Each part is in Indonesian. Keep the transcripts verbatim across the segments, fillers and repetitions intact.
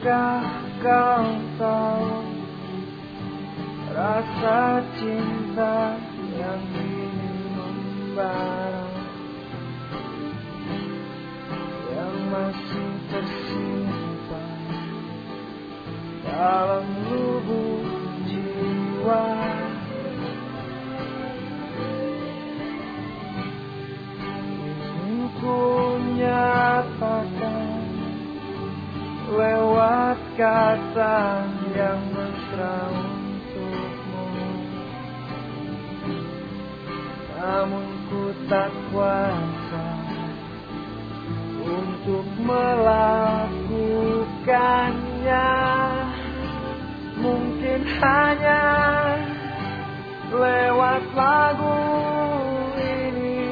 Apakah kau tahu rasa cinta yang ini membara, yang masih tersimpan dalam lubuk jiwa? Ingin ku nyatakan lewat kata yang mesra untukmu, namun ku tak kuasa untuk melakukannya. Mungkin hanya lewat lagu ini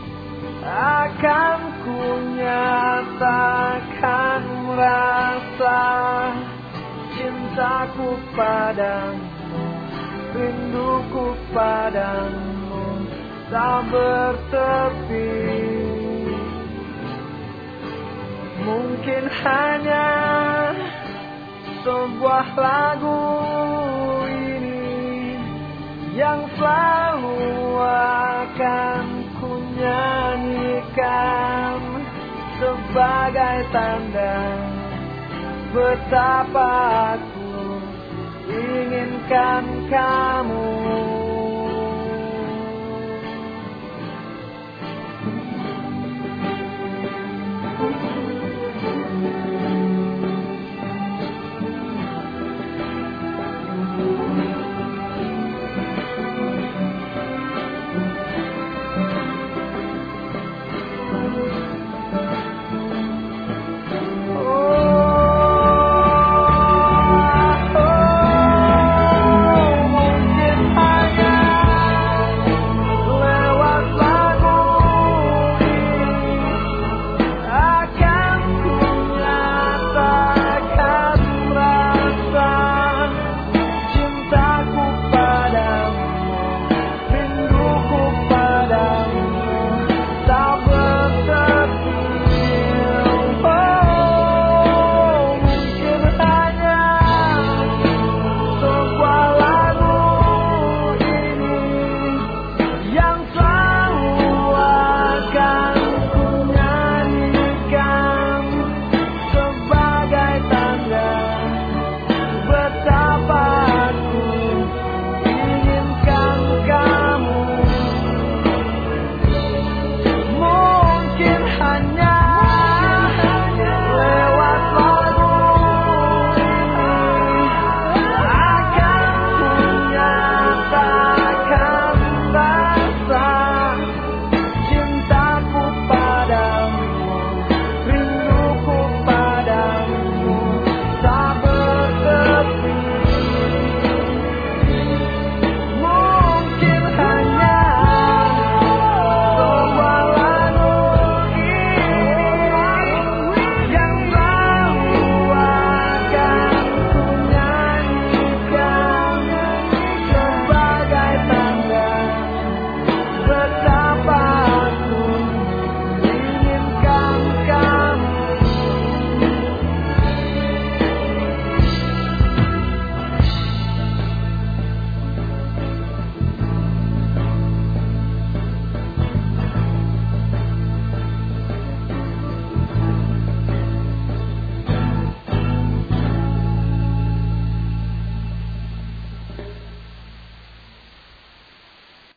akan ku nyatakan rasa cintaku padamu, rinduku padamu tak bertepi. Mungkin hanya sebuah lagu ini yang selalu akan ku nyanyikan sebagai tanda betapa aku inginkan kamu.